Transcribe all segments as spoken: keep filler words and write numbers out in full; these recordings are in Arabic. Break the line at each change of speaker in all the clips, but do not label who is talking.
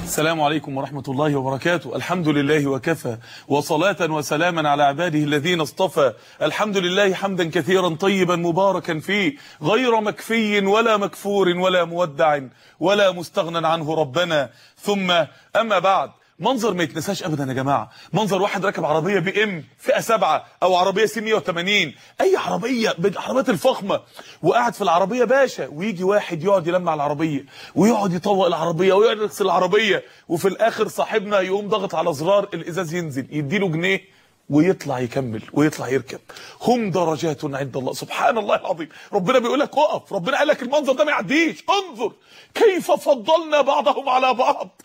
السلام عليكم ورحمة الله وبركاته. الحمد لله وكفى، وصلاة وسلاما على عباده الذين اصطفى. الحمد لله حمدا كثيرا طيبا مباركا فيه، غير مكفي ولا مكفور ولا مودع ولا مستغنى عنه ربنا. ثم أما بعد، منظر ما يتنساش ابدا يا جماعه، منظر واحد راكب عربيه بي ام فئه سبعة او عربيه سي مية وتمانين، اي عربيه من العربيات الفخمه، وقاعد في العربيه باشا، ويجي واحد يقعد يلمع العربيه ويقعد يطوق العربيه ويقعد يغسل العربيه، وفي الاخر صاحبنا يقوم ضغط على زرار الازاز ينزل، يديله جنيه ويطلع يكمل ويطلع يركب. هم درجات عند الله. سبحان الله العظيم، ربنا بيقول لك اقف، ربنا قال لك المنظر ده ما يعديش، انظر كيف فضلنا بعضهم على بعض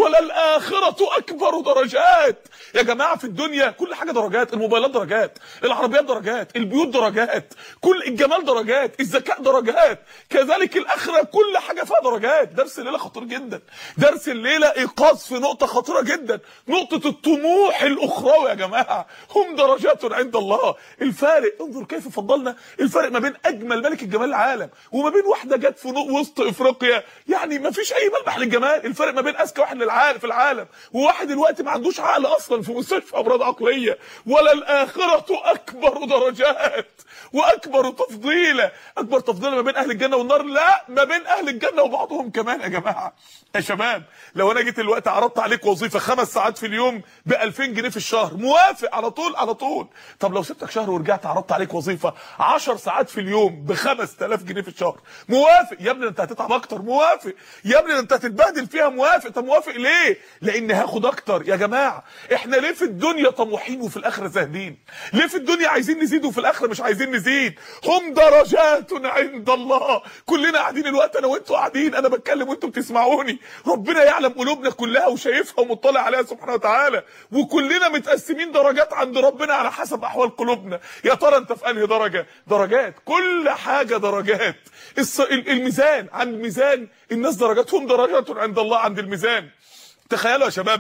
وللآخرة أكبر درجات. يا جماعة في الدنيا كل حاجة درجات، الموبايلات درجات، العربيات درجات، البيوت درجات، كل الجمال درجات، الذكاء درجات، كذلك الآخرة كل حاجة فيها درجات. درس الليلة خطير جدا، درس الليلة إيقاظ في نقطة خطيرة جدا، نقطة الطموح الأخروي يا جماعة. هم درجات عند الله. الفارق، انظر كيف فضلنا، الفارق ما بين أجمل ملك الجمال العالم وما بين واحدة جت في وسط إفريقيا، يعني ما فيش اي ملمح للجمال. الفرق ما بين اذكى واحد للعالم في العالم وواحد دلوقتي ما عندوش عقل اصلا في مستشفى امراض عقليه. وللآخرة اكبر درجات واكبر تفضيلا. اكبر تفضيلا ما بين اهل الجنه والنار؟ لا، ما بين اهل الجنه وبعضهم كمان يا جماعه. يا شباب، لو انا جيت دلوقتي عرضت عليك وظيفه خمس ساعات في اليوم ب ألفين جنيه في الشهر، موافق على طول على طول؟ طب لو سبتك شهر ورجعت عرضت عليك وظيفه عشر ساعات في اليوم ب خمس آلاف جنيه في الشهر، موافق؟ يا ابني انت هتتعب اكتر، موافق؟ يا ابني انت هتتبهدل فيها، موافق؟ طب موافق ليه؟ لان هاخد اكتر. يا جماعه احنا ليه في الدنيا طموحين وفي الاخره زاهدين؟ ليه في الدنيا عايزين نزيد وفي الاخره مش عايزين نزيد؟ هم درجات عند الله. كلنا قاعدين الوقت، انا وانتوا قاعدين، انا بتكلم وانتوا بتسمعوني، ربنا يعلم قلوبنا كلها وشايفها ومطلع عليها سبحانه وتعالى، وكلنا متقسمين درجات عند ربنا على حسب احوال قلوبنا. يا ترى انت في انهي درجه؟ درجات، كل حاجه درجات. الميزان، عند ميزان الناس درجاتهم درجات عند الله عند الميزان. تخيلوا يا شباب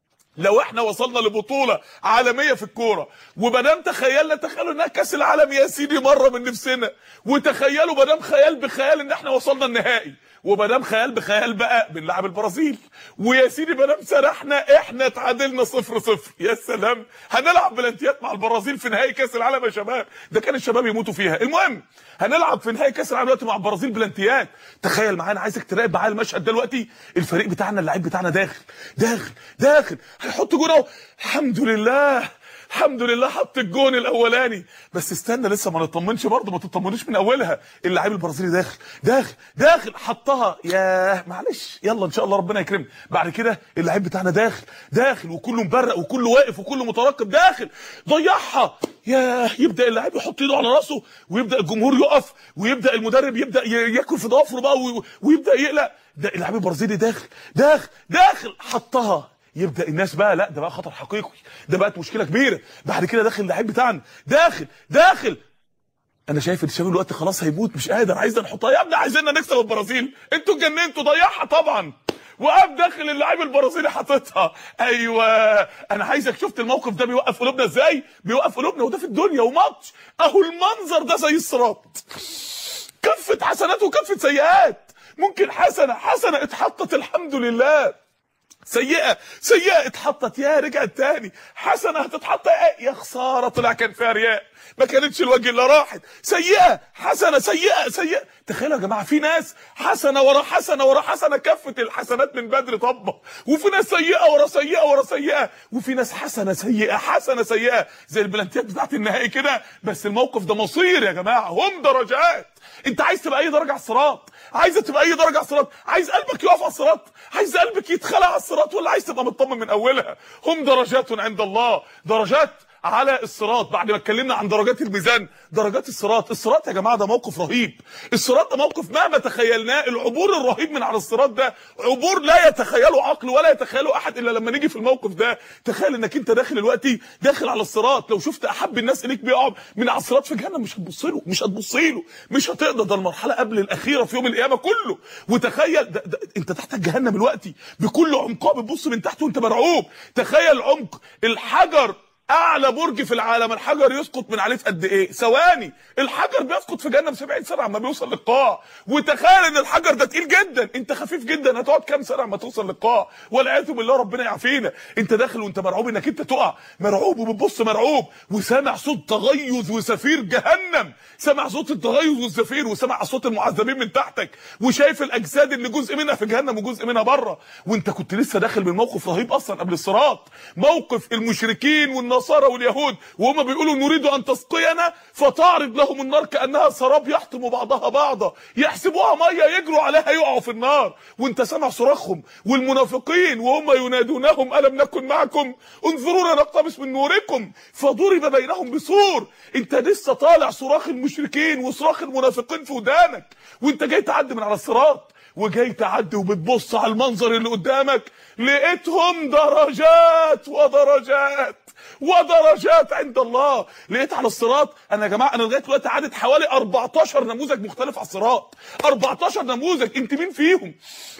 لو احنا وصلنا لبطوله عالميه في الكوره، ومادام تخيلنا، تخيلوا انها كاس العالم يا سيدي مره من نفسنا، وتخيلوا مادام خيال بخيال ان احنا وصلنا النهائي، ومادام خيال بخيال بقى بنلعب البرازيل، ويا سيدي مادام سرحنا احنا اتعادلنا صفر صفر، يا سلام، هنلعب بلانتيات مع البرازيل في نهائي كاس العالم يا شباب، ده كان الشباب يموتوا فيها. المهم هنلعب في نهائي كاس العالم دلوقتي مع البرازيل بلانتيات. تخيل معانا، عايزك تراقب معايا المشهد دلوقتي، الفريق بتاعنا اللعيب بتاعنا داخل داخل داخل هيحط جون اهو، الحمد لله الحمد لله حط الجون الاولاني، بس استنى لسه ما نطمنش برضه، ما تطمنوش من اولها. اللاعب البرازيلي داخل داخل داخل حطها، ياه معلش يلا ان شاء الله ربنا يكرمنا. بعد كده اللاعب بتاعنا داخل داخل وكله مبرق وكله واقف وكله مترقب، داخل ضيعها، ياه. يبدا اللاعب يحط ايده على راسه ويبدا الجمهور يقف ويبدا المدرب يبدا ياكل في ضفره بقى ويبدا يقلق. ده اللاعب البرازيلي داخل داخل داخل حطها، يبدا الناس بقى لا ده بقى خطر حقيقي، ده بقت مشكله كبيره. بعد كده داخل اللعيب بتاعنا داخل داخل، انا شايف ان الشباب الوقت خلاص هيموت، مش قادر، عايزنا نحطها. يا ابني عايزيننا نكسب البرازيل، انتوا اتجننتوا، ضيعها طبعا، وقف داخل اللاعب البرازيلي حاططها. ايوه، انا عايزك، شفت الموقف ده بيوقف قلوبنا ازاي؟ بيوقف قلوبنا، وده في الدنيا وماتش اهو. المنظر ده زي الصراط، كفه حسنات وكفه سيئات. ممكن حسنه حسنه اتحطت الحمد لله، سيئة سيئة اتحطت يا رجعت تاني، حسنة هتتحط يا خسارة طلع كان فيها رياء، ما كانتش الوجه اللي راحت، سيئة حسنة سيئة سيئة. تخيلوا يا جماعة في ناس حسنة ورا حسنة ورا حسنة، كفة الحسنات من بدر طبة، وفي ناس سيئة ورا سيئة ورا سيئة، وفي ناس حسنة سيئة حسنة سيئة زي البلانتيات بتاعت النهائي كده. بس الموقف ده مصير يا جماعة، هم درجات. انت عايز تبقى اي درجة على الصراط؟ عايزه تبقى اي درجه على الصراط؟ عايز قلبك يقف على الصراط؟ عايز قلبك يتخلع على الصراط؟ ولا عايز تبقى مطمن من اولها؟ هم درجات عند الله، درجات على الصراط. بعد ما اتكلمنا عن درجات الميزان، درجات الصراط. الصراط يا جماعه ده موقف رهيب، الصراط ده موقف مهما تخيلناه، العبور الرهيب من على الصراط ده عبور لا يتخيله عقل ولا يتخيله احد الا لما نيجي في الموقف ده. تخيل انك انت داخل دلوقتي داخل على الصراط، لو شفت احب الناس اليك بيقع من على الصراط في جهنم مش هتبص له، مش هتبص له، مش هتقدر، ده المرحله قبل الاخيره في يوم القيامه كله. وتخيل ده ده انت تحت جهنم دلوقتي بكل عمقها، بتبص من تحت وانت مرعوب. تخيل عمق الحجر اعلى برج في العالم الحجر يسقط من عليه في قد ايه؟ ثواني. الحجر بيسقط في جهنم سبعين سنه عما بيوصل للقاع. وتخيل ان الحجر ده تقيل جدا، انت خفيف جدا، هتقعد كام سنه عما توصل للقاع؟ والعياذ بالله ربنا يعافينا. انت داخل وانت مرعوب انك انت تقع، مرعوب وبتبص مرعوب، وسامع صوت تغيظ وزفير جهنم، سامع صوت التغيظ والزفير، وسامع اصوات المعذبين من تحتك، وشايف الاجساد اللي جزء منها في جهنم وجزء منها بره. وانت كنت لسه داخل من موقف رهيب اصلا قبل الصراط، موقف المشركين والنصارى واليهود وهم بيقولوا نريد ان تسقينا فتعرض لهم النار كانها سراب يحطم بعضها بعضا، يحسبوها ميه يجروا عليها يقعوا في النار. وانت سامع صراخهم والمنافقين وهم ينادونهم الم نكن معكم انظرونا نقتبس من نوركم فضرب بينهم بسور. انت لسه طالع صراخ المشركين وصراخ المنافقين في ودانك، وانت جاي تعدي من على الصراط، وجاي تعدي وبتبص على المنظر اللي قدامك، لقيتهم درجات ودرجات ودرجات عند الله. لقيت على الصراط، انا يا جماعه انا لغايه دلوقتي عدد حوالي اربعتاشر نموذج مختلف على الصراط، اربعتاشر نموذج. انت مين فيهم؟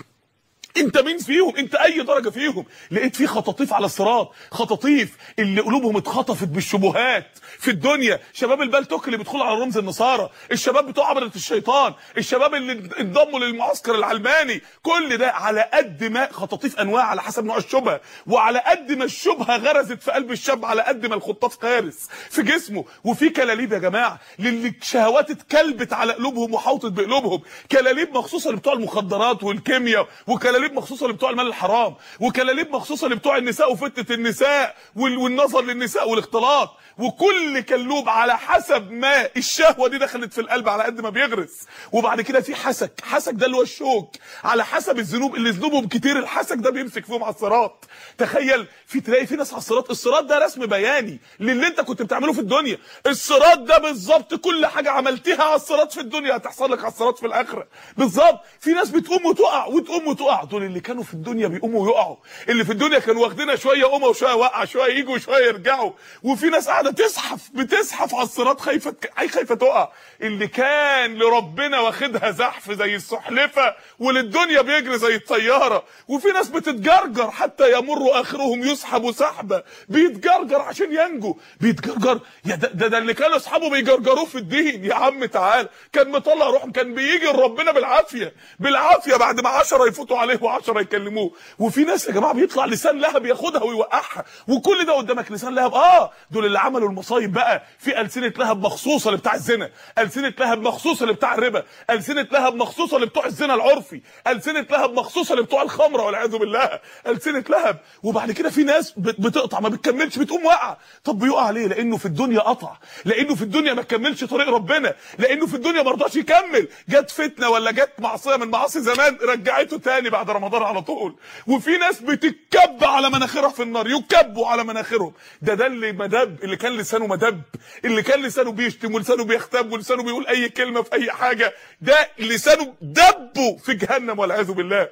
انت مين فيهم؟ انت اي درجه فيهم؟ لقيت في خطاطيف على الصراط، خطاطيف اللي قلوبهم اتخطفت بالشبهات في الدنيا، شباب البلتوك اللي بيدخلوا على رمز النصارى، الشباب بتوع عبده الشيطان، الشباب اللي انضموا للمعسكر العلماني، كل ده على قد ما خطاطيف انواع على حسب نوع الشبهه، وعلى قد ما الشبهه غرزت في قلب الشاب على قد ما الخطاف غارس في جسمه. وفي كلاليب يا جماعه للي الشهوات اتكلبت على قلوبهم وحوطت بقلوبهم، كلاليب مخصوصه لبتوع المخدرات والكيمياء، وكلاليب مخصوصه لبتوع المال الحرام، وكلاليب مخصوصه لبتوع النساء وفتنه النساء والنظر للنساء والاختلاط. وكل كلوب على حسب ما الشهوه دي دخلت في القلب على قد ما بيغرس. وبعد كده في حسك، حسك ده اللي هو الشوك، على حسب الذنوب اللي ذنوبهم كتير الحسك ده بيمسك فيهم على الصراط. تخيل في تلاقي في ناس على الصراط، الصراط ده رسم بياني للي انت كنت بتعمله في الدنيا، الصراط ده بالظبط كل حاجه عملتها على الصراط في الدنيا هتحصل لك على الصراط في الاخره بالظبط. في ناس بتقوم وتقع وتقوم وتقع، دول اللي كانوا في الدنيا بيقوموا ويقعوا، اللي في الدنيا كانوا واخدينها شويه يقوموا وشويه وقع، شويه يجوا وشويه يرجعوا. وفي ناس قاعده تزحف بتزحف على الصراط خايفه خايفه تقع، اللي كان لربنا واخدها زحف زي السحلفه وللدنيا بيجري زي الطياره. وفي ناس بتتجرجر حتى يمر اخرهم يسحبوا سحبه، بيتجرجر عشان ينجو، بيتجرجر. يا ده, ده, ده اللي كانوا اصحابه بيجرجروه في الدين. يا عم تعال، كان مطلع روحهم، كان بيجي لربنا بالعافيه بالعافيه بعد ما عشرة يفوتوا عليه وعشرة يكلموه. وفي ناس يا جماعه بيطلع لسان لهب ياخدها ويوقعها، وكل ده قدامك لسان لهب. اه دول اللي عملوا المصايب بقى. في ألسنة لهب مخصوصه لبتاع الزنا، ألسنة لهب مخصوصه لبتاع الربا، ألسنة لهب مخصوصه لبتوع الزنا العرفي، ألسنة لهب مخصوصه لبتوع الخمره والعياذ بالله، ألسنة لهب. وبعد كده في ناس بتقطع ما بتكملش، بتقوم واقعه. طب بيقع ليه؟ لانه في الدنيا قطع، لانه في الدنيا ما كملش طريق ربنا، لانه في الدنيا ما رضاش يكمل. جت فتنه ولا جت معصيه من معاصي زمان رجعته تاني بعد رمضان على طول. وفي ناس بتتكب على مناخرها في النار، يكبوا على مناخرهم. ده ده اللي مدب، اللي كان لسانه مدب، اللي كان لسانه بيشتم ولسانه بيختب ولسانه بيقول اي كلمه في اي حاجه، ده لسانه دبه في جهنم والعياذ بالله.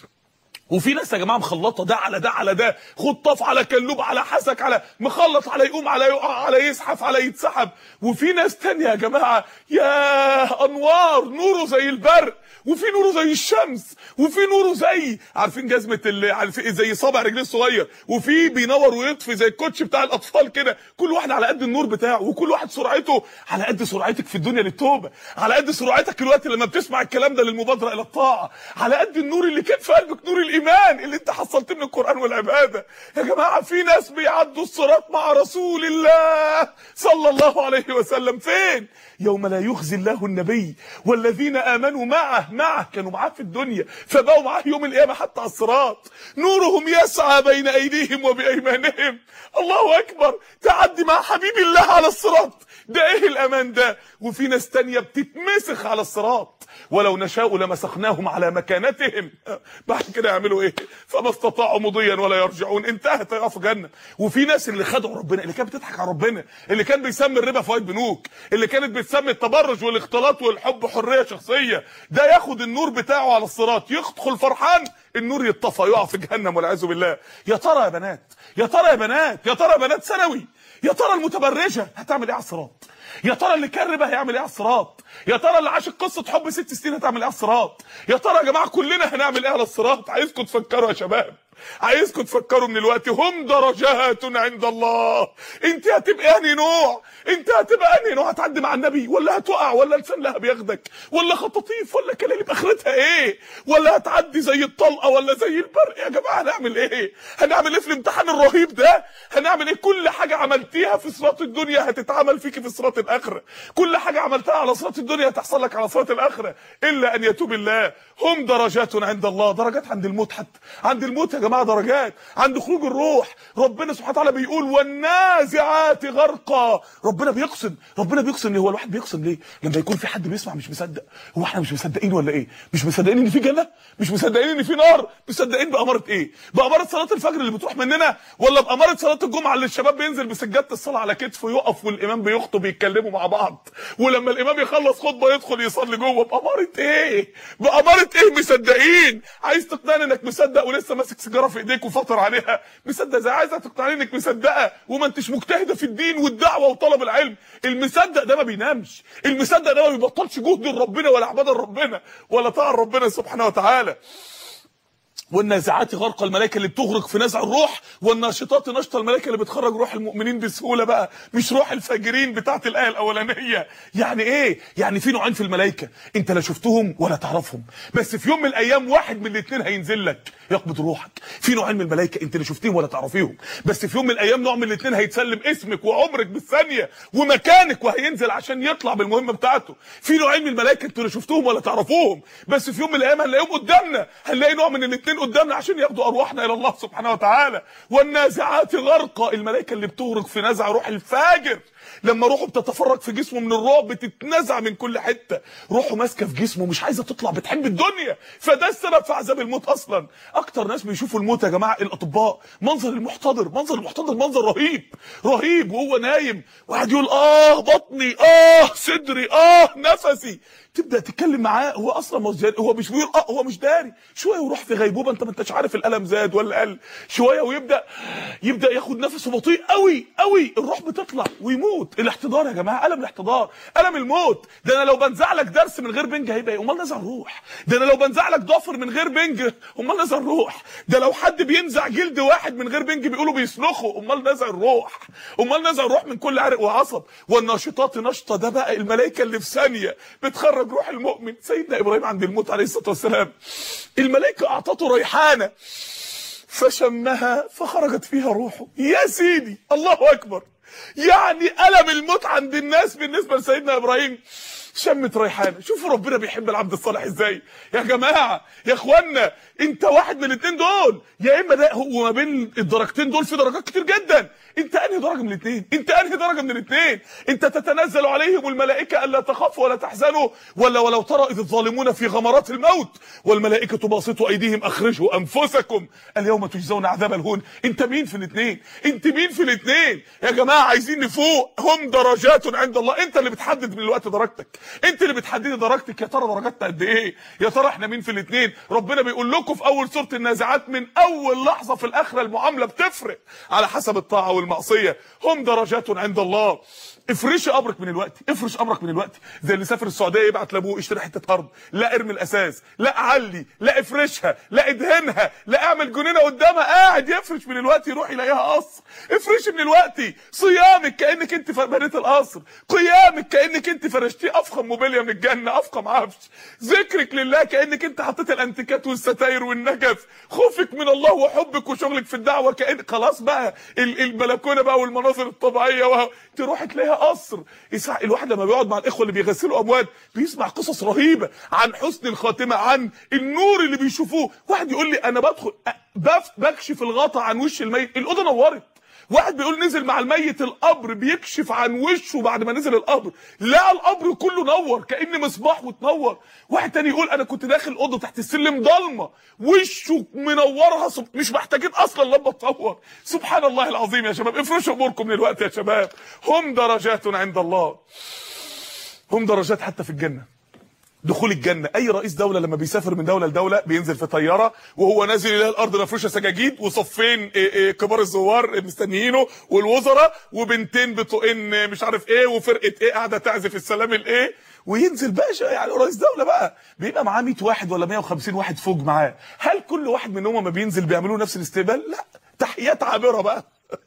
وفي ناس يا جماعه مخلطه ده على ده على ده، خطاف على كلوب على حسك على مخلط على يقوم على يقع على يزحف على يتسحب. وفي ناس تانية يا جماعه يا انوار نوره زي البرق، وفي نوره زي الشمس، وفي نوره زي عارفين جزمه اللي عارفين زي صابع رجليه الصغير، وفي بينور ويطفي زي الكوتش بتاع الاطفال كده. كل واحد على قد النور بتاعه، وكل واحد سرعته على قد سرعتك في الدنيا للتوبه، على قد سرعتك الوقت لما بتسمع الكلام ده للمبادره الى الطاعه، على قد النور اللي كان في قلبك، نور الايمان اللي انت حصلت من القران والعباده. يا جماعه في ناس بيعدوا الصراط مع رسول الله صلى الله عليه وسلم. فين؟ يوم لا يخزي الله النبي والذين امنوا معه، معه كانوا معاه في الدنيا فبقوا معاه يوم القيامه حتى على الصراط، نورهم يسعى بين ايديهم وبايمانهم. الله اكبر، تعدي مع حبيب الله على الصراط، ده ايه الامان ده؟ وفي ناس تانية بتتمسخ على الصراط، ولو نشاء لمسخناهم على مكانتهم. بعد كده يعملوا ايه؟ فما استطاعوا مضيا ولا يرجعون، انتهت يقفوا جنه. وفي ناس اللي خدعوا ربنا، اللي كانت بتضحك على ربنا، اللي كان بيسمي الربا فوائد بنوك، اللي كانت بتسمي التبرج والاختلاط والحب حريه شخصيه، ده ياخد النور بتاعه على الصراط يدخل فرحان، النور يتطفى يقع في جهنم والعياذ بالله. يا ترى يا بنات، يا ترى يا بنات، يا ترى يا بنات ثانوي، يا ترى المتبرجه هتعمل ايه على الصراط؟ يا ترى اللي كان ربا هيعمل ايه على الصراط؟ يا ترى اللي عاش قصه حب ست سنين هتعمل ايه على الصراط؟ يا ترى يا جماعه كلنا هنعمل ايه على الصراط؟ عايزكم تفكروا يا شباب، عايزكم تفكروا من الوقت. هم درجات عند الله. انت هتبقى انهي نوع؟ انت هتبقى انهي نوع؟ هتعدي مع النبي ولا هتقع ولا لسان لهب ياخدك ولا خطاطيف ولا كلاليب اخرتها ايه؟ ولا هتعدي زي الطلقه ولا زي البرق؟ يا جماعه هنعمل ايه؟ هنعمل ايه في الامتحان الرهيب ده؟ هنعمل ايه؟ كل حاجه عملتيها في صراط الدنيا هتتعمل فيكي في صراط الاخره. كل حاجه عملتها على صراط الدنيا هتحصل لك على صراط الاخره الا ان يتوب الله. هم درجات عند الله. درجات عند الموت، حتى عند الموت يا جماعه درجات. عند خروج الروح ربنا سبحانه وتعالى بيقول والنازعات غرقا. ربنا بيقسم، ربنا بيقسم. هو الواحد بيقسم ليه؟ لما يكون في حد بيسمع مش مصدق. هو احنا مش مصدقين ولا ايه؟ مش مصدقين ان في جنه؟ مش مصدقين ان في نار؟ مصدقين بأمارة ايه؟ بأمارة صلاه الفجر اللي بتروح مننا، ولا بأمارة صلاه الجمعه اللي الشباب بينزل بسجاده الصلاه على كتفه يقف والامام بيخطب يتكلموا مع بعض، ولما الامام يخلص خطبه يدخل يصلي جوه؟ بأمارة ايه؟ بأمارة ايه مصدقين؟ عايز تقنعني انك مصدق ولسه ماسك سيجاره في ايديك وفاطر عليها؟ مصدق ازاي؟ عايزه تقنعني انك مصدقه وما انتش مجتهده في الدين والدعوه وطلب العلم؟ المصدق ده ما بينامش، المصدق ده ما بيبطلش جهد لربنا ولا عباده لربنا ولا طاعه لربنا سبحانه وتعالى. والنازعات غرق، الملائكه اللي بتغرق في نزع الروح، والناشطات نشط، الملائكه اللي بتخرج روح المؤمنين بسهوله بقى، مش روح الفاجرين بتاعت الايه الاولانيه. يعني ايه؟ يعني في نوعين في الملائكه انت لا شفتهم ولا تعرفهم، بس في يوم من الايام واحد من الاثنين هينزل لك يقبض روحك. في نوعين من الملائكه انت لا شفتهم ولا تعرفيهم، بس في يوم من الايام نوع من الاثنين هيتسلم اسمك وعمرك بالثانيه ومكانك وهينزل عشان يطلع بالمهمه بتاعته. في نوعين من الملائكه انت لا شفتهم ولا تعرفوهم، بس في يوم من الايام هنلاقيهم قدامنا، هنلاقي نوع من الاثنين قدامنا عشان ياخدوا ارواحنا الى الله سبحانه وتعالى. والنازعات غرقا، الملائكه اللي بتغرق في نزع روح الفاجر، لما روحه بتتفرج في جسمه من الرعب بتتنزع من كل حته، روحه ماسكه في جسمه مش عايزه تطلع، بتحب الدنيا، فده السبب في عذاب الموت اصلا. اكتر ناس بيشوفوا الموت يا جماعه الاطباء. منظر المحتضر، منظر المحتضر منظر رهيب رهيب، وهو نايم وقاعد يقول اه بطني، اه صدري، اه نفسي، تبدا تتكلم معاه هو اصلا مش هو مش بيقول اه، هو مش داري، شويه ويروح في غيبوبه انت ما انتش عارف الالم زاد ولا قل، شويه ويبدا يبدا ياخد نفسه بطيء قوي قوي، الروح بتطلع ويموت. الاحتضار يا جماعه، الم الاحتضار، الم الموت. ده انا لو بنزع لك درس من غير بنج هيبقى ايه؟ امال نزع الروح. ده انا لو بنزع لك ضفر من غير بنج امال نزع الروح. ده لو حد بينزع جلد واحد من غير بنج بيقولوا بيسلخه امال نزع الروح. امال نزع الروح من كل عرق وعصب. والناشطات نشطه، ده بقى الملائكه اللي في ثانيه بتخرج روح المؤمن. سيدنا ابراهيم عند الموت عليه الصلاه والسلام الملائكه اعطته ريحانه فشمها فخرجت فيها روحه. يا سيدي الله اكبر، يعني الم الموت عند الناس بالنسبه لسيدنا ابراهيم شمت ريحانه. شوفوا ربنا بيحب العبد الصالح ازاي يا جماعه يا اخوانا. انت واحد من الاثنين دول، يا اما ده هو ما بين الدرجتين دول في درجات كتير جدا، انت انهي درجه من الاثنين؟ انت انهي درجه من الاثنين؟ انت تتنزل عليهم الملائكه الا تخافوا ولا تحزنوا، ولا ولو ترى اذ الظالمون في غمرات الموت والملائكه باسطوا ايديهم اخرجوا انفسكم اليوم تجزون عذاب الهون. انت مين في الاثنين؟ انت مين في الاثنين يا جماعه؟ عايزين نفوق. هم درجات عند الله. انت اللي بتحدد من الوقت درجتك، انت اللي بتحددي درجتك. يا ترى درجاتنا قد ايه؟ يا ترى احنا مين في الاثنين؟ ربنا بيقول لكم في اول سوره النازعات من اول لحظه في الاخره المعامله بتفرق على حسب الطاعه والمعصيه. هم درجات عند الله. افرشي امرك من الوقت، افرش امرك من الوقت. زي اللي سافر السعوديه يبعت لابوه اشتري حته ارض، لا ارمي الاساس، لا علي، لا افرشها، لا ادهنها، لا اعمل جنينه قدامها، قاعد يفرش من الوقت يروح يلاقيها قصر. افرشي من الوقت. صيامك كانك انت بنيت القصر، قيامك كانك انت فرشتيه افخم موبيليا من الجنه، افخم عفش، ذكرك لله كانك انت حطيت الانتيكات والستاير والنجف، خوفك من الله وحبك وشغلك في الدعوه كان خلاص بقى البلكونه بقى والمناظر الطبيعيه و... تروح تلاقيها قصر. الواحد لما بيقعد مع الاخوه اللي بيغسلوا اموات بيسمع قصص رهيبه عن حسن الخاتمه، عن النور اللي بيشوفوه. واحد يقول لي انا بدخل بكشف الغطا عن وش الميت الاوضه نورت. واحد بيقول نزل مع الميت القبر بيكشف عن وشه بعد ما نزل القبر لقى القبر كله نور كأن مصباح وتنور. واحد تاني يقول انا كنت داخل اوضه تحت السلم ضلمه وشه منورها مش محتاجين اصلا لمبه تنور. سبحان الله العظيم يا شباب. افرشوا اموركم من الوقت يا شباب. هم درجات عند الله. هم درجات حتى في الجنه. دخول الجنه. اي رئيس دوله لما بيسافر من دوله لدوله بينزل في طياره وهو نازل يلاقي الارض مفروشه سجاجيد وصفين كبار الزوار مستنيينه والوزراء وبنتين بطوقين مش عارف ايه وفرقه ايه قاعده تعزف السلام الايه، وينزل باشا يعني رئيس دوله بقى بيبقى معاه مية واحد ولا مية وخمسين واحد فوق معاه. هل كل واحد منهم ما بينزل بيعملوا نفس الاستقبال؟ لا، تحيات عابره بقى.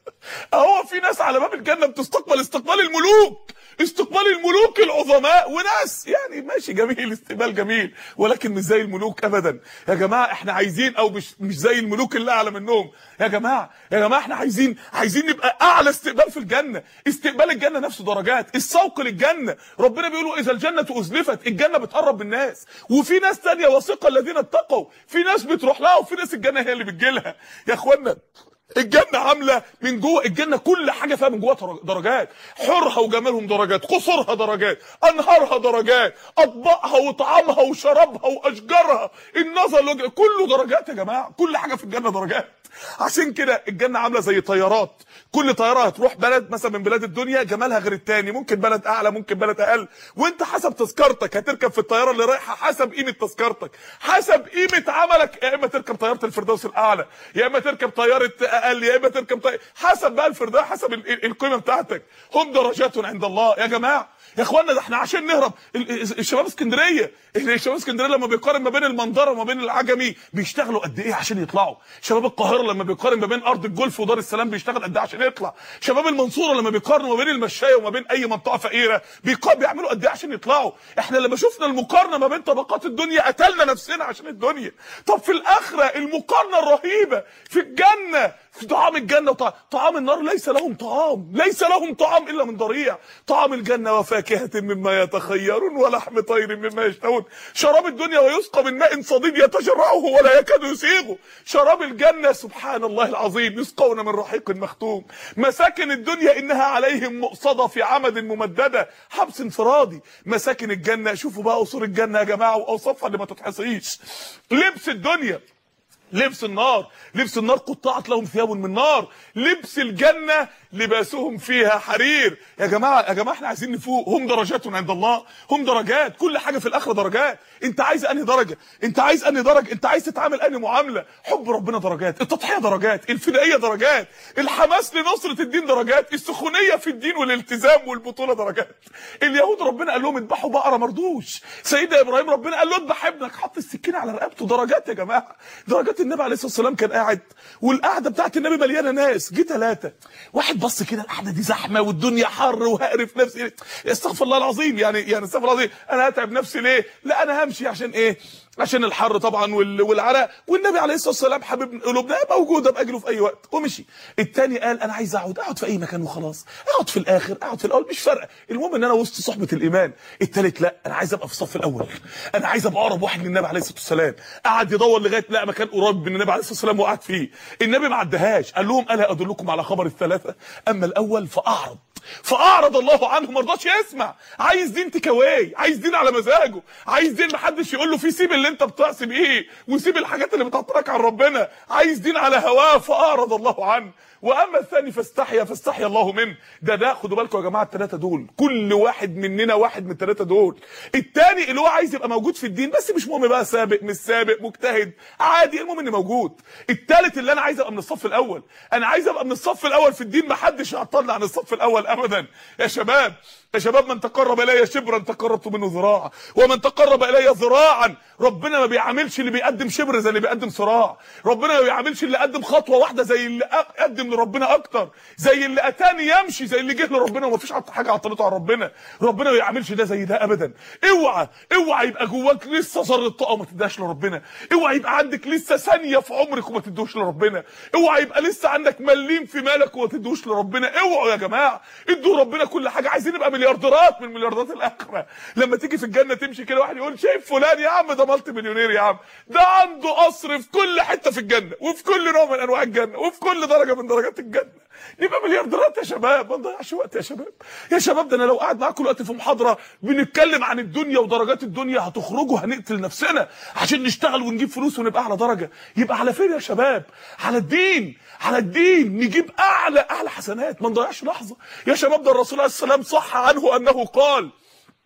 اهو في ناس على باب الجنه بتستقبل استقبال الملوك، استقبال الملوك العظماء، وناس يعني ماشي جميل، استقبال جميل، ولكن مش زي الملوك ابدا. يا جماعه احنا عايزين، او مش مش زي الملوك اللي اعلى منهم. يا جماعه يا جماعه احنا عايزين عايزين نبقى اعلى استقبال في الجنه. استقبال الجنه نفسه درجات، السوق للجنه. ربنا بيقول اذا الجنه ازلفت، الجنه بتقرب من الناس، وفي ناس ثانيه وثقه الذين اتقوا، في ناس بتروح لها وفي ناس الجنه هي اللي بتجي لها. يا اخوانا الجنه عامله من جوه، الجنه كل حاجه فيها من جوه درجات، حورها وجمالهم درجات، قصورها درجات، انهارها درجات، اطباقها وطعامها وشرابها واشجارها، النظر لوجه، كله درجات يا جماعه، كل حاجه في الجنه درجات. عشان كده الجنه عامله زي طيارات، كل طياره هتروح بلد مثلا من بلاد الدنيا جمالها غير التاني، ممكن بلد اعلى ممكن بلد اقل، وانت حسب تذكرتك هتركب في الطياره اللي رايحه حسب قيمه تذكرتك، حسب قيمه عملك، يا اما تركب طياره الفردوس الاعلى، يا اما تركب طياره اقل، يا اما تركب طياره، حسب بقى الفردوس، حسب القيمه بتاعتك. هم درجات عند الله يا جماعه. يا اخوانا ده احنا عشان نهرب، الشباب اسكندريه، الشباب اسكندريه لما بيقارن ما بين المنظره وما بين العجمي بيشتغلوا قد ايه عشان يطلعوا، شباب القاهره لما بيقارن ما بين ارض الجولف ودار السلام بيشتغل قد ايه عشان يطلع، شباب المنصوره لما بيقارنوا ما بين المشايه وما بين اي منطقه فقيره بيعملوا قد ايه عشان يطلعوا. احنا لما شفنا المقارنه ما بين طبقات الدنيا قتلنا نفسنا عشان الدنيا. طب في الاخره المقارنه الرهيبه في الجنه، في طعام الجنه وطعام طعام النار، ليس لهم طعام، ليس لهم طعام الا من ضريع. طعام الجنه وفاكهه مما يتخيرون ولحم طير مما يشتهون. شراب الدنيا ويسقى من ماء صديد يتجرعه ولا يكاد يسيغه. شراب الجنه سبحان الله العظيم يسقون من رحيق مختوم. مساكن الدنيا انها عليهم مؤصده في عمد ممدده، حبس انفرادي. مساكن الجنه، شوفوا بقى قصور الجنه يا جماعه واوصافها اللي ما تتحصيش. لبس الدنيا لبس النار، لبس النار قطعت لهم ثياب من نار، لبس الجنه لباسهم فيها حرير. يا جماعه يا جماعه احنا عايزين نفوق. هم درجات عند الله، هم درجات، كل حاجه في الاخره درجات. انت عايز انهي درجه؟ انت عايز انهي درجه؟ انت عايز تتعامل انهي معامله؟ حب ربنا درجات، التضحيه درجات، الفدائيه درجات، الحماس لنصره الدين درجات، السخونيه في الدين والالتزام والبطوله درجات. اليهود ربنا قال لهم اذبحوا بقره مردوش، سيدنا ابراهيم ربنا قال له اذبح ابنك، حط السكينه على رقبته، درجات يا جماعه، درجات. النبي عليه الصلاه والسلام كان قاعد والقعده بتاعت النبي مليانه ناس، جه ثلاثه، واحد بص كده القعده دي زحمه والدنيا حر وهقرف نفسي، استغفر الله العظيم، يعني يعني استغفر الله العظيم، انا هتعب نفسي ليه؟ لا انا همشي عشان ايه؟ عشان الحر طبعا والعرق، والنبي عليه الصلاه والسلام حبيب قلوبنا موجوده باجله في اي وقت، ومشي. الثاني قال انا عايز اقعد، اقعد في اي مكان وخلاص، اقعد في الاخر اقعد في الاول مش فارقه، المهم ان انا وسط صحبه الايمان. الثالث لا انا عايز ابقى في الصف الاول، انا عايز ابقى اقرب واحد من النبي عليه الصلاه والسلام. قعد يدور لغايه لقى مكان قريب من النبي عليه الصلاه والسلام وقعد فيه. النبي ما عدهاش، قال لهم الا ادلكم على خبر الثلاثه؟ اما الاول فاعرض فاعرض الله عنه، ما رضاش يسمع، عايز دين تكاواي، عايز دين على مزاجه، عايز دين محدش يقول له فيه سيب اللي انت بتعصي بيه وسيب الحاجات اللي بتعطلك عن ربنا، عايز دين على هواه فاعرض الله عنه. واما الثاني فاستحيا فاستحيا الله منه. ده ده خدوا بالكم يا جماعه، الثلاثه دول كل واحد مننا واحد من الثلاثه دول. الثاني اللي هو عايز يبقى موجود في الدين بس مش مهم بقى سابق مش سابق مجتهد عادي، المهم اني موجود. الثالث اللي انا عايز ابقى من الصف الاول، انا عايز ابقى من الصف الاول في الدين، ما حدش يعطلنا عن الصف الاول ابدا. يا شباب يا شباب من تقرب الي شبرا تقربت منه ذراعا، ومن تقرب الي ذراعا. ربنا ما بيعاملش اللي بيقدم شبر زي اللي بيقدم صراع، ربنا ما بيعاملش اللي قدم خطوه واحده زي اللي قدم لربنا اكتر، زي اللي اتاني يمشي زي اللي جه لربنا ومفيش حاجه عطلته عن ربنا. ربنا ما بيعاملش ده زي ده ابدا. اوعى اوعى يبقى جواك لسه ذره طاقه وما تديهاش لربنا، اوعى يبقى عندك لسه ثانيه في عمرك وما تدوش لربنا، اوعى يبقى لسه عندك مليم في مالك وما تدوش لربنا. اوعوا يا جماعه ادوا ربنا كل حاجه. عايزين نبقى مليارديرات من مليارديرات الاخره. لما تيجي في الجنه تمشي كده واحد يقول شايف فلان يا عم ده مالتي مليونير يا عم، ده عنده قصر في كل حته في الجنه وفي كل نوع من انواع الجنه وفي كل درجه من درجات الجنه. نبقى مليارديرات يا شباب، ما نضيعش وقت يا شباب. يا شباب ده انا لو قاعد معاكم دلوقتي في محاضره بنتكلم عن الدنيا ودرجات الدنيا هتخرجوا هنقتل نفسنا عشان نشتغل ونجيب فلوس ونبقى اعلى درجه. يبقى على فين يا شباب؟ على الدين، على الدين نجيب اعلى اعلى حسنات، ما نضيعش لحظه يا شباب. ده الرسول عليه السلام صح عنه انه قال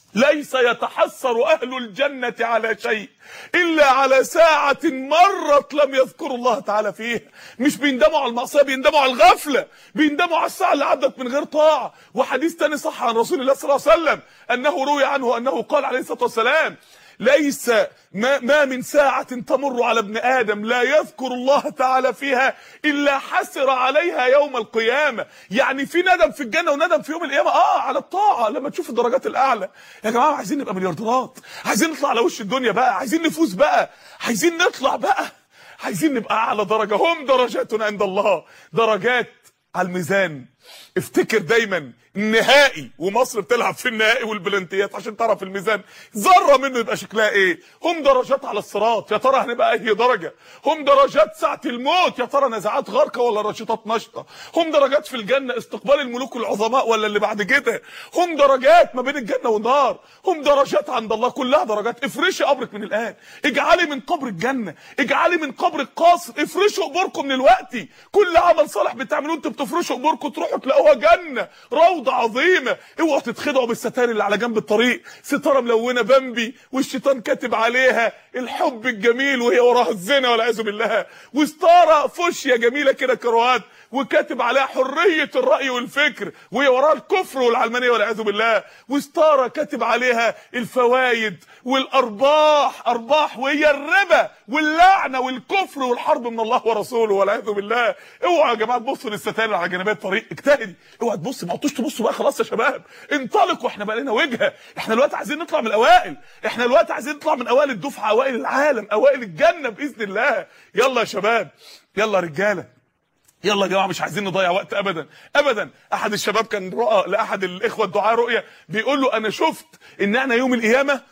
ليس يتحسر أهل الجنة على شيء إلا على ساعة مرت لم يذكروا الله تعالى فيها. مش بيندموا على المعصية، بيندموا على الغفلة، بيندموا على الساعة اللي عدت من غير طاعة. وحديث تاني صح عن رسول الله صلى الله عليه وسلم أنه روي عنه أنه قال عليه الصلاة والسلام: ليس ما, ما من ساعة تمر على ابن آدم لا يذكر الله تعالى فيها إلا حسر عليها يوم القيامة. يعني في ندم في الجنة وندم في يوم القيامة اه على الطاعة لما تشوف الدرجات الأعلى. يا جماعة عايزين نبقى مليارديرات، عايزين نطلع على وش الدنيا بقى، عايزين نفوز بقى، عايزين نطلع بقى، عايزين نبقى أعلى درجة. هم درجات عند الله، درجات على الميزان. افتكر دايما النهائي، ومصر بتلعب في النهائي والبلنتيات عشان تعرف الميزان ذره منه يبقى شكلها ايه. هم درجات على الصراط، يا ترى هنبقى اي درجه. هم درجات ساعه الموت، يا ترى نزعات غارقه ولا رشيطات نشطه. هم درجات في الجنه استقبال الملوك العظماء ولا اللي بعد كده. هم درجات ما بين الجنه والنار. هم درجات عند الله، كلها درجات. افرشي قبرك من الان، اجعلي من قبر الجنه، اجعلي من قبر القاصر، افرشوا قبوركم من الوقت. كل عمل صالح بتعملوه انتوا بتفرشوا قبوركم تروحوا تلاقوها جنه، روضه عظيمه. اوعوا تتخدعوا بالستار اللي على جنب الطريق، ستاره ملونه بامبي والشيطان كاتب عليها الحب الجميل وهي وراها الزنا والعياذ بالله، وستاره فوشيا جميله كده كروات وكاتب عليها حريه الراي والفكر وهي وراها الكفر والعلمانيه والعياذ بالله، وستاره كاتب عليها الفوايد والارباح، ارباح وهي الربا واللعنه والكفر والحرب من الله ورسوله والعياذ بالله. اوعوا يا جماعه تبصوا للستار اللي على جنبات الطريق، اجتهدي. اوعى تبص، ما عدتوش تبصوا بقى خلاص يا شباب، انطلقوا. احنا بقى لنا وجهه، احنا دلوقتي عايزين نطلع من الاوائل، احنا دلوقتي عايزين نطلع من اوائل الدفعه، اوائل العالم، اوائل الجنه باذن الله. يلا يا شباب، يلا يا رجاله، يلا يا جماعه مش عايزين نضيع وقت ابدا ابدا. احد الشباب كان رؤى لاحد الاخوه الدعاء رؤيه، بيقول له انا شفت ان احنا يوم القيامه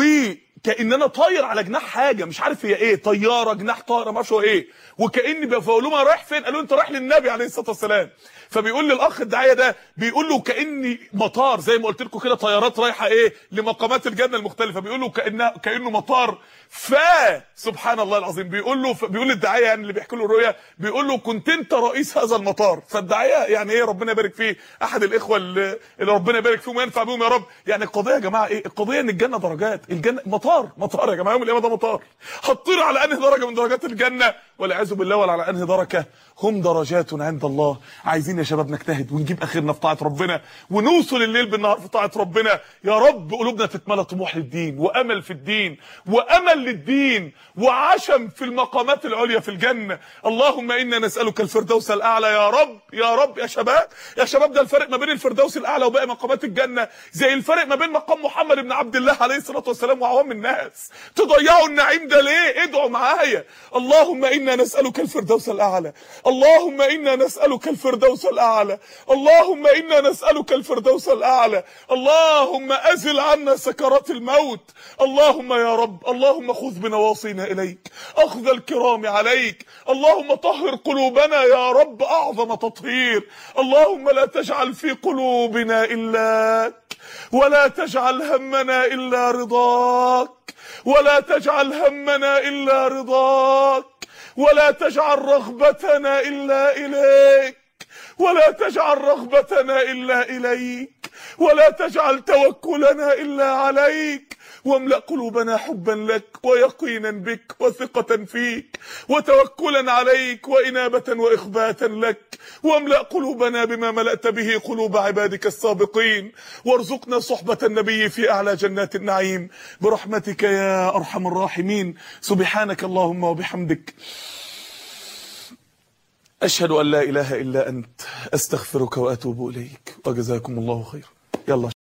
وكأن انا طاير على جناح حاجه مش عارف هي ايه، طياره جناح طائره ما اعرفش هو ايه، وكاني بقول له ما رايح فين؟ قالوا انت رايح للنبي عليه الصلاه والسلام. فبيقول لي الاخ الداعيه ده، بيقول له كاني مطار زي ما قلت لكم كده، طيارات رايحه ايه لمقامات الجنه المختلفه، بيقول له كانه كانه مطار. ف سبحان الله العظيم، بيقول له بيقول الداعيه يعني اللي بيحكي له الرؤيا، بيقول له كنت انت رئيس هذا المطار. فالداعيه يعني ايه ربنا يبارك فيه، احد الاخوه اللي ربنا يبارك فيهم وينفع بيهم يا رب. يعني القضيه يا جماعه ايه؟ القضيه ان الجنه درجات، الجنه مطار، مطار يا جماعه، يوم القيامه ده مطار. هتطير على انهي درجه من درجات الجنه والعياذ بالله، ولا على انهي درجه؟ هم درجات عند الله. عايزين يا شباب نجتهد ونجيب اخرنا في طاعه ربنا، ونوصل الليل بالنهار في طاعه ربنا. يا رب قلوبنا تتملى طموح للدين وامل في الدين وامل للدين وعشم في المقامات العليا في الجنه. اللهم انا نسالك الفردوس الاعلى يا رب. يا رب يا شباب، يا شباب ده الفرق ما بين الفردوس الاعلى وباقي مقامات الجنه زي الفرق ما بين مقام محمد بن عبد الله عليه الصلاه والسلام وعوام الناس. تضيعوا النعيم ده ليه؟ ادعوا معايا. اللهم انا نسالك الفردوس الاعلى، اللهم انا نسالك الفردوس الاعلى، اللهم انا نسالك الفردوس الاعلى. اللهم ازل عنا سكرات الموت. اللهم يا رب، اللهم خذ بنواصينا اليك اخذ الكرام عليك. اللهم طهر قلوبنا يا رب اعظم تطهير. اللهم لا تجعل في قلوبنا الاك، ولا تجعل همنا الا رضاك، ولا تجعل همنا الا رضاك، ولا تجعل رغبتنا الا اليك، ولا تجعل رغبتنا الا اليك، ولا تجعل توكلنا الا عليك. واملأ قلوبنا حبا لك ويقينا بك وثقة فيك وتوكلا عليك وإنابة وإخباتا لك. واملأ قلوبنا بما ملأت به قلوب عبادك السابقين، وارزقنا صحبة النبي في أعلى جنات النعيم برحمتك يا أرحم الراحمين. سبحانك اللهم وبحمدك، أشهد أن لا إله إلا أنت، أستغفرك وأتوب إليك، وجزاكم الله خيرا. يلا